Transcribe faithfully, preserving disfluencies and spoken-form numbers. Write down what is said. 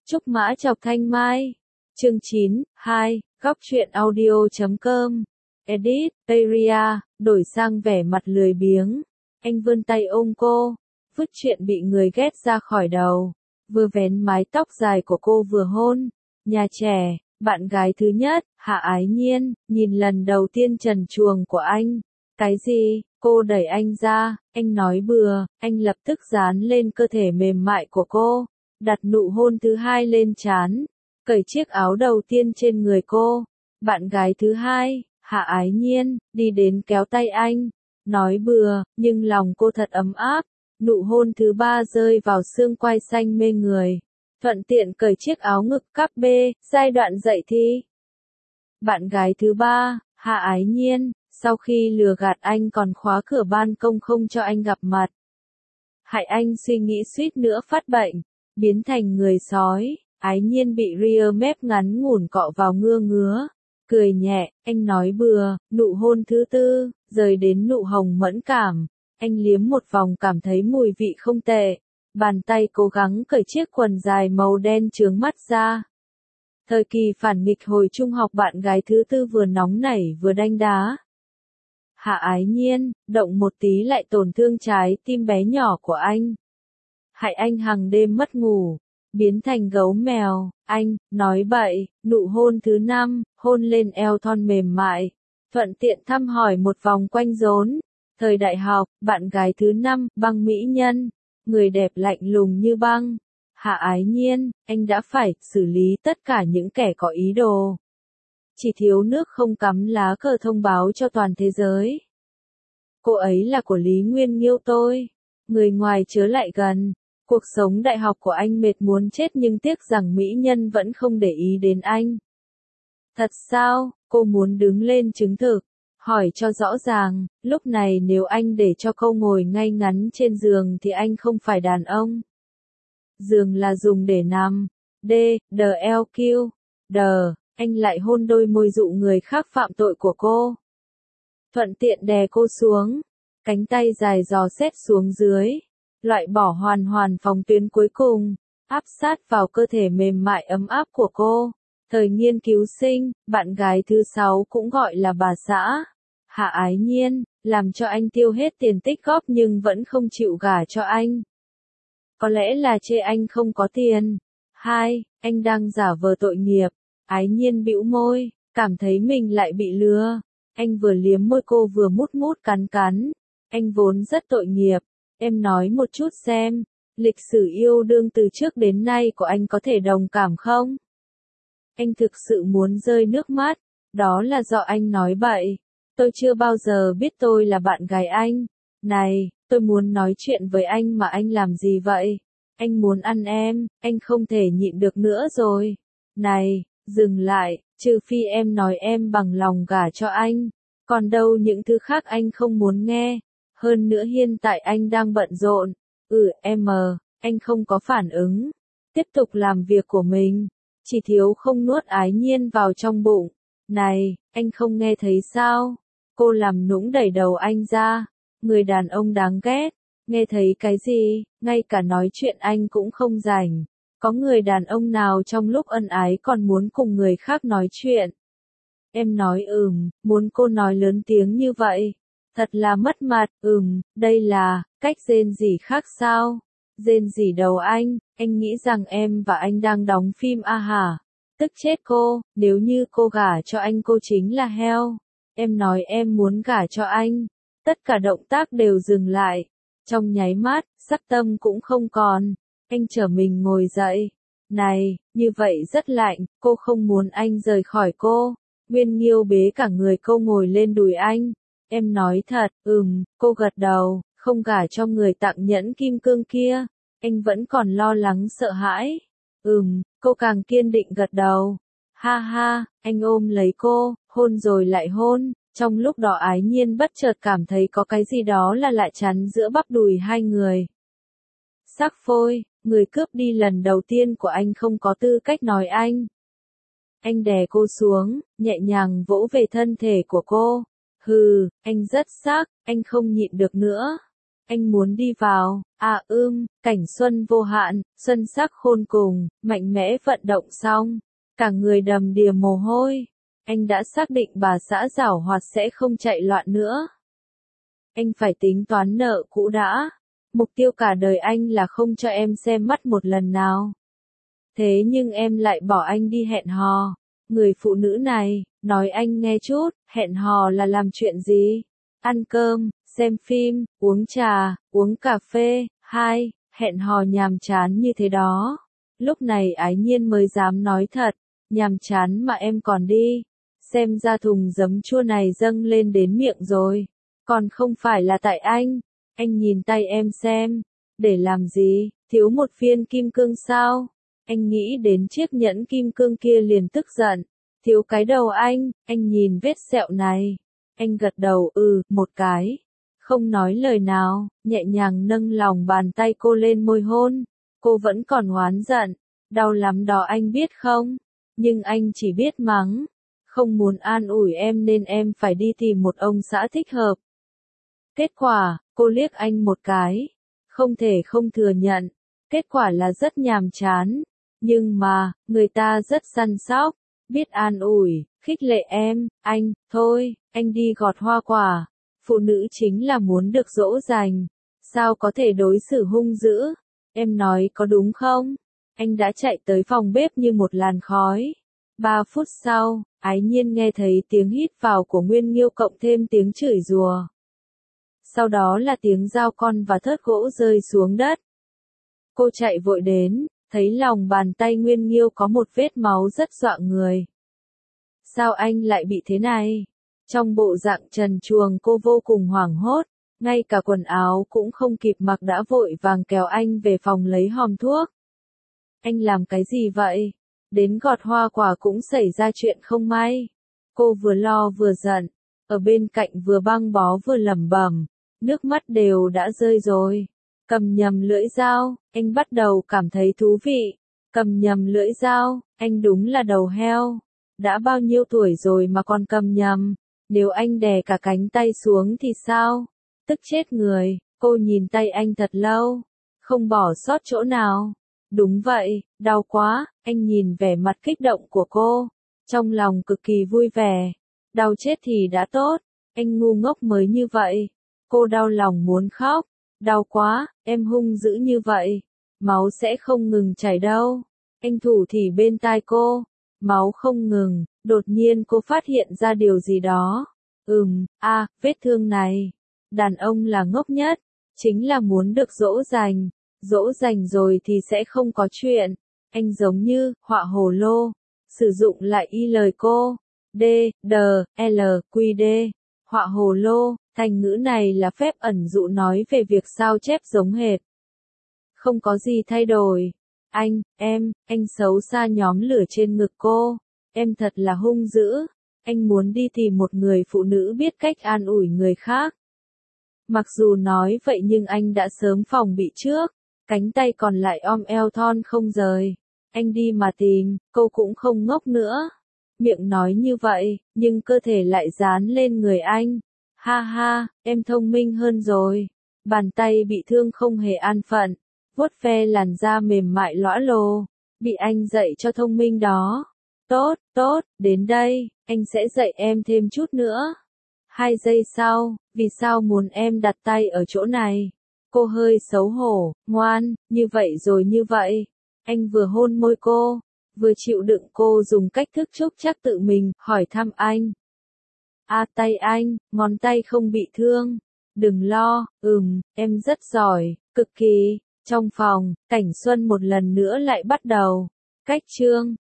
Trúc Mã Chọc Thanh Mai. Chương chín, hai, góc truyện audio chấm com. Edit, Area, đổi sang vẻ mặt lười biếng. Anh vươn tay ôm cô, vứt chuyện bị người ghét ra khỏi đầu. Vừa vén mái tóc dài của cô vừa hôn. Nhà trẻ, bạn gái thứ nhất, Hạ Ái Nhiên, nhìn lần đầu tiên trần truồng của anh. Cái gì? Cô đẩy anh ra, anh nói bừa, anh lập tức dán lên cơ thể mềm mại của cô, đặt nụ hôn thứ hai lên trán, cởi chiếc áo đầu tiên trên người cô. Bạn gái thứ hai, Hạ Ái Nhiên, đi đến kéo tay anh, nói bừa, nhưng lòng cô thật ấm áp. Nụ hôn thứ ba rơi vào xương quai xanh mê người, thuận tiện cởi chiếc áo ngực cắp bê, giai đoạn dậy thì. Bạn gái thứ ba, Hạ Ái Nhiên, sau khi lừa gạt anh còn khóa cửa ban công không cho anh gặp mặt. Hại anh suy nghĩ suýt nữa phát bệnh, biến thành người sói. Ái Nhiên bị ria mép ngắn ngủn cọ vào ngưa ngứa, cười nhẹ, anh nói bừa. Nụ hôn thứ tư, rời đến nụ hồng mẫn cảm. Anh liếm một vòng cảm thấy mùi vị không tệ, bàn tay cố gắng cởi chiếc quần dài màu đen chướng mắt ra. Thời kỳ phản nghịch hồi trung học, bạn gái thứ tư vừa nóng nảy vừa đanh đá. Hạ Ái Nhiên, động một tí lại tổn thương trái tim bé nhỏ của anh. Hại anh hàng đêm mất ngủ, biến thành gấu mèo. Anh, nói bậy. Nụ hôn thứ năm, hôn lên eo thon mềm mại, thuận tiện thăm hỏi một vòng quanh rốn. Thời đại học, bạn gái thứ năm, Băng mỹ nhân, người đẹp lạnh lùng như băng. Hạ Ái Nhiên, anh đã phải xử lý tất cả những kẻ có ý đồ. Chỉ thiếu nước không cắm lá cờ thông báo cho toàn thế giới. Cô ấy là của Lý Nguyên Nghiêu tôi. Người ngoài chớ lại gần. Cuộc sống đại học của anh mệt muốn chết nhưng tiếc rằng mỹ nhân vẫn không để ý đến anh. Thật sao? Cô muốn đứng lên chứng thực. Hỏi cho rõ ràng, lúc này nếu anh để cho cô ngồi ngay ngắn trên giường thì anh không phải đàn ông. Giường là dùng để nằm. D, D L Q, D, anh lại hôn đôi môi dụ người khác phạm tội của cô. Thuận tiện đè cô xuống, cánh tay dài dò xét xuống dưới, loại bỏ hoàn hoàn phòng tuyến cuối cùng, áp sát vào cơ thể mềm mại ấm áp của cô. Thời nghiên cứu sinh, bạn gái thứ sáu cũng gọi là bà xã, Hạ Ái Nhiên, làm cho anh tiêu hết tiền tích góp nhưng vẫn không chịu gả cho anh. Có lẽ là chê anh không có tiền. Hai, anh đang giả vờ tội nghiệp. Ái Nhiên bĩu môi, cảm thấy mình lại bị lừa. Anh vừa liếm môi cô vừa mút mút cắn cắn. Anh vốn rất tội nghiệp. Em nói một chút xem, lịch sử yêu đương từ trước đến nay của anh có thể đồng cảm không? Anh thực sự muốn rơi nước mắt. Đó là do anh nói bậy. Tôi chưa bao giờ biết tôi là bạn gái anh. Này, tôi muốn nói chuyện với anh mà anh làm gì vậy? Anh muốn ăn em, anh không thể nhịn được nữa rồi. Này, dừng lại, trừ phi em nói em bằng lòng gả cho anh. Còn đâu những thứ khác anh không muốn nghe. Hơn nữa hiện tại anh đang bận rộn. Ừ, em, anh không có phản ứng. Tiếp tục làm việc của mình. Chỉ thiếu không nuốt Ái Nhiên vào trong bụng. Này, anh không nghe thấy sao? Cô làm nũng đẩy đầu anh ra. Người đàn ông đáng ghét. Nghe thấy cái gì? Ngay cả nói chuyện anh cũng không rảnh. Có người đàn ông nào trong lúc ân ái còn muốn cùng người khác nói chuyện? Em nói ừm, muốn cô nói lớn tiếng như vậy. Thật là mất mặt. Ừm, đây là cách rên rỉ khác sao? Rên rỉ đầu anh, anh nghĩ rằng em và anh đang đóng phim à hả? Tức chết cô, nếu như cô gả cho anh cô chính là heo. Em nói em muốn gả cho anh. Tất cả động tác đều dừng lại. Trong nháy mắt, sắc tâm cũng không còn. Anh trở mình ngồi dậy. Này, như vậy rất lạnh, cô không muốn anh rời khỏi cô. Nguyên Nghiêu bế cả người cô ngồi lên đùi anh. Em nói thật, ừm, cô gật đầu, không gả cho người tặng nhẫn kim cương kia. Anh vẫn còn lo lắng sợ hãi. Ừm, cô càng kiên định gật đầu. Ha ha, anh ôm lấy cô, hôn rồi lại hôn. Trong lúc đó Ái Nhiên bất chợt cảm thấy có cái gì đó là lại chắn giữa bắp đùi hai người. Sắc phôi, người cướp đi lần đầu tiên của anh không có tư cách nói anh. Anh đè cô xuống, nhẹ nhàng vỗ về thân thể của cô. Hừ, anh rất sắc, anh không nhịn được nữa. Anh muốn đi vào, à ưm, cảnh xuân vô hạn, xuân sắc khôn cùng, mạnh mẽ vận động xong, cả người đầm đìa mồ hôi. Anh đã xác định bà xã giảo hoạt sẽ không chạy loạn nữa. Anh phải tính toán nợ cũ đã. Mục tiêu cả đời anh là không cho em xem mắt một lần nào. Thế nhưng em lại bỏ anh đi hẹn hò. Người phụ nữ này, nói anh nghe chút, hẹn hò là làm chuyện gì? Ăn cơm, xem phim, uống trà, uống cà phê, hai, hẹn hò nhàm chán như thế đó. Lúc này Ái Nhiên mới dám nói thật, nhàm chán mà em còn đi. Xem ra thùng giấm chua này dâng lên đến miệng rồi. Còn không phải là tại anh. Anh nhìn tay em xem. Để làm gì, thiếu một viên kim cương sao? Anh nghĩ đến chiếc nhẫn kim cương kia liền tức giận. Thiếu cái đầu anh, anh nhìn vết sẹo này. Anh gật đầu ừ, một cái. Không nói lời nào, nhẹ nhàng nâng lòng bàn tay cô lên môi hôn. Cô vẫn còn oán giận. Đau lắm đó anh biết không? Nhưng anh chỉ biết mắng. Không muốn an ủi em nên em phải đi tìm một ông xã thích hợp. Kết quả, cô liếc anh một cái. Không thể không thừa nhận. Kết quả là rất nhàm chán. Nhưng mà, người ta rất săn sóc. Biết an ủi, khích lệ em, anh, thôi, anh đi gọt hoa quả. Phụ nữ chính là muốn được dỗ dành. Sao có thể đối xử hung dữ? Em nói có đúng không? Anh đã chạy tới phòng bếp như một làn khói. Ba phút sau, Ái Nhiên nghe thấy tiếng hít vào của Nguyên Nghiêu cộng thêm tiếng chửi rủa. Sau đó là tiếng dao con và thớt gỗ rơi xuống đất. Cô chạy vội đến, thấy lòng bàn tay Nguyên Nghiêu có một vết máu rất dọa người. Sao anh lại bị thế này? Trong bộ dạng trần truồng cô vô cùng hoảng hốt, ngay cả quần áo cũng không kịp mặc đã vội vàng kéo anh về phòng lấy hòm thuốc. Anh làm cái gì vậy? Đến gọt hoa quả cũng xảy ra chuyện không may. Cô vừa lo vừa giận, ở bên cạnh vừa băng bó vừa lẩm bẩm, nước mắt đều đã rơi rồi. Cầm nhầm lưỡi dao, anh bắt đầu cảm thấy thú vị. Cầm nhầm lưỡi dao, anh đúng là đầu heo. Đã bao nhiêu tuổi rồi mà còn cầm nhầm. Nếu anh đè cả cánh tay xuống thì sao? Tức chết người, cô nhìn tay anh thật lâu. Không bỏ sót chỗ nào. Đúng vậy, đau quá, anh nhìn vẻ mặt kích động của cô. Trong lòng cực kỳ vui vẻ. Đau chết thì đã tốt, anh ngu ngốc mới như vậy. Cô đau lòng muốn khóc. Đau quá, em hung dữ như vậy. Máu sẽ không ngừng chảy đâu. Anh thủ thì bên tai cô. Máu không ngừng, đột nhiên cô phát hiện ra điều gì đó. Ừm, a, à, vết thương này. Đàn ông là ngốc nhất. Chính là muốn được dỗ dành. Dỗ dành rồi thì sẽ không có chuyện. Anh giống như, họa hồ lô. Sử dụng lại y lời cô. D, D, L, Q D. Họa hồ lô, thành ngữ này là phép ẩn dụ nói về việc sao chép giống hệt. Không có gì thay đổi. Anh, em, anh xấu xa nhóm lửa trên ngực cô. Em thật là hung dữ. Anh muốn đi tìm một người phụ nữ biết cách an ủi người khác. Mặc dù nói vậy nhưng anh đã sớm phòng bị trước. Cánh tay còn lại om eo thon không rời. Anh đi mà tìm, cô cũng không ngốc nữa. Miệng nói như vậy, nhưng cơ thể lại dán lên người anh. Ha ha, em thông minh hơn rồi. Bàn tay bị thương không hề an phận. Vuốt ve làn da mềm mại lõa lồ. Bị anh dạy cho thông minh đó. Tốt, tốt, đến đây, anh sẽ dạy em thêm chút nữa. Hai giây sau, vì sao muốn em đặt tay ở chỗ này? Cô hơi xấu hổ, ngoan, như vậy rồi như vậy. Anh vừa hôn môi cô, vừa chịu đựng cô dùng cách thức chúc chắc tự mình, hỏi thăm anh. À tay anh, ngón tay không bị thương. Đừng lo, ừm, em rất giỏi, cực kỳ. Trong phòng, cảnh xuân một lần nữa lại bắt đầu. Cách chương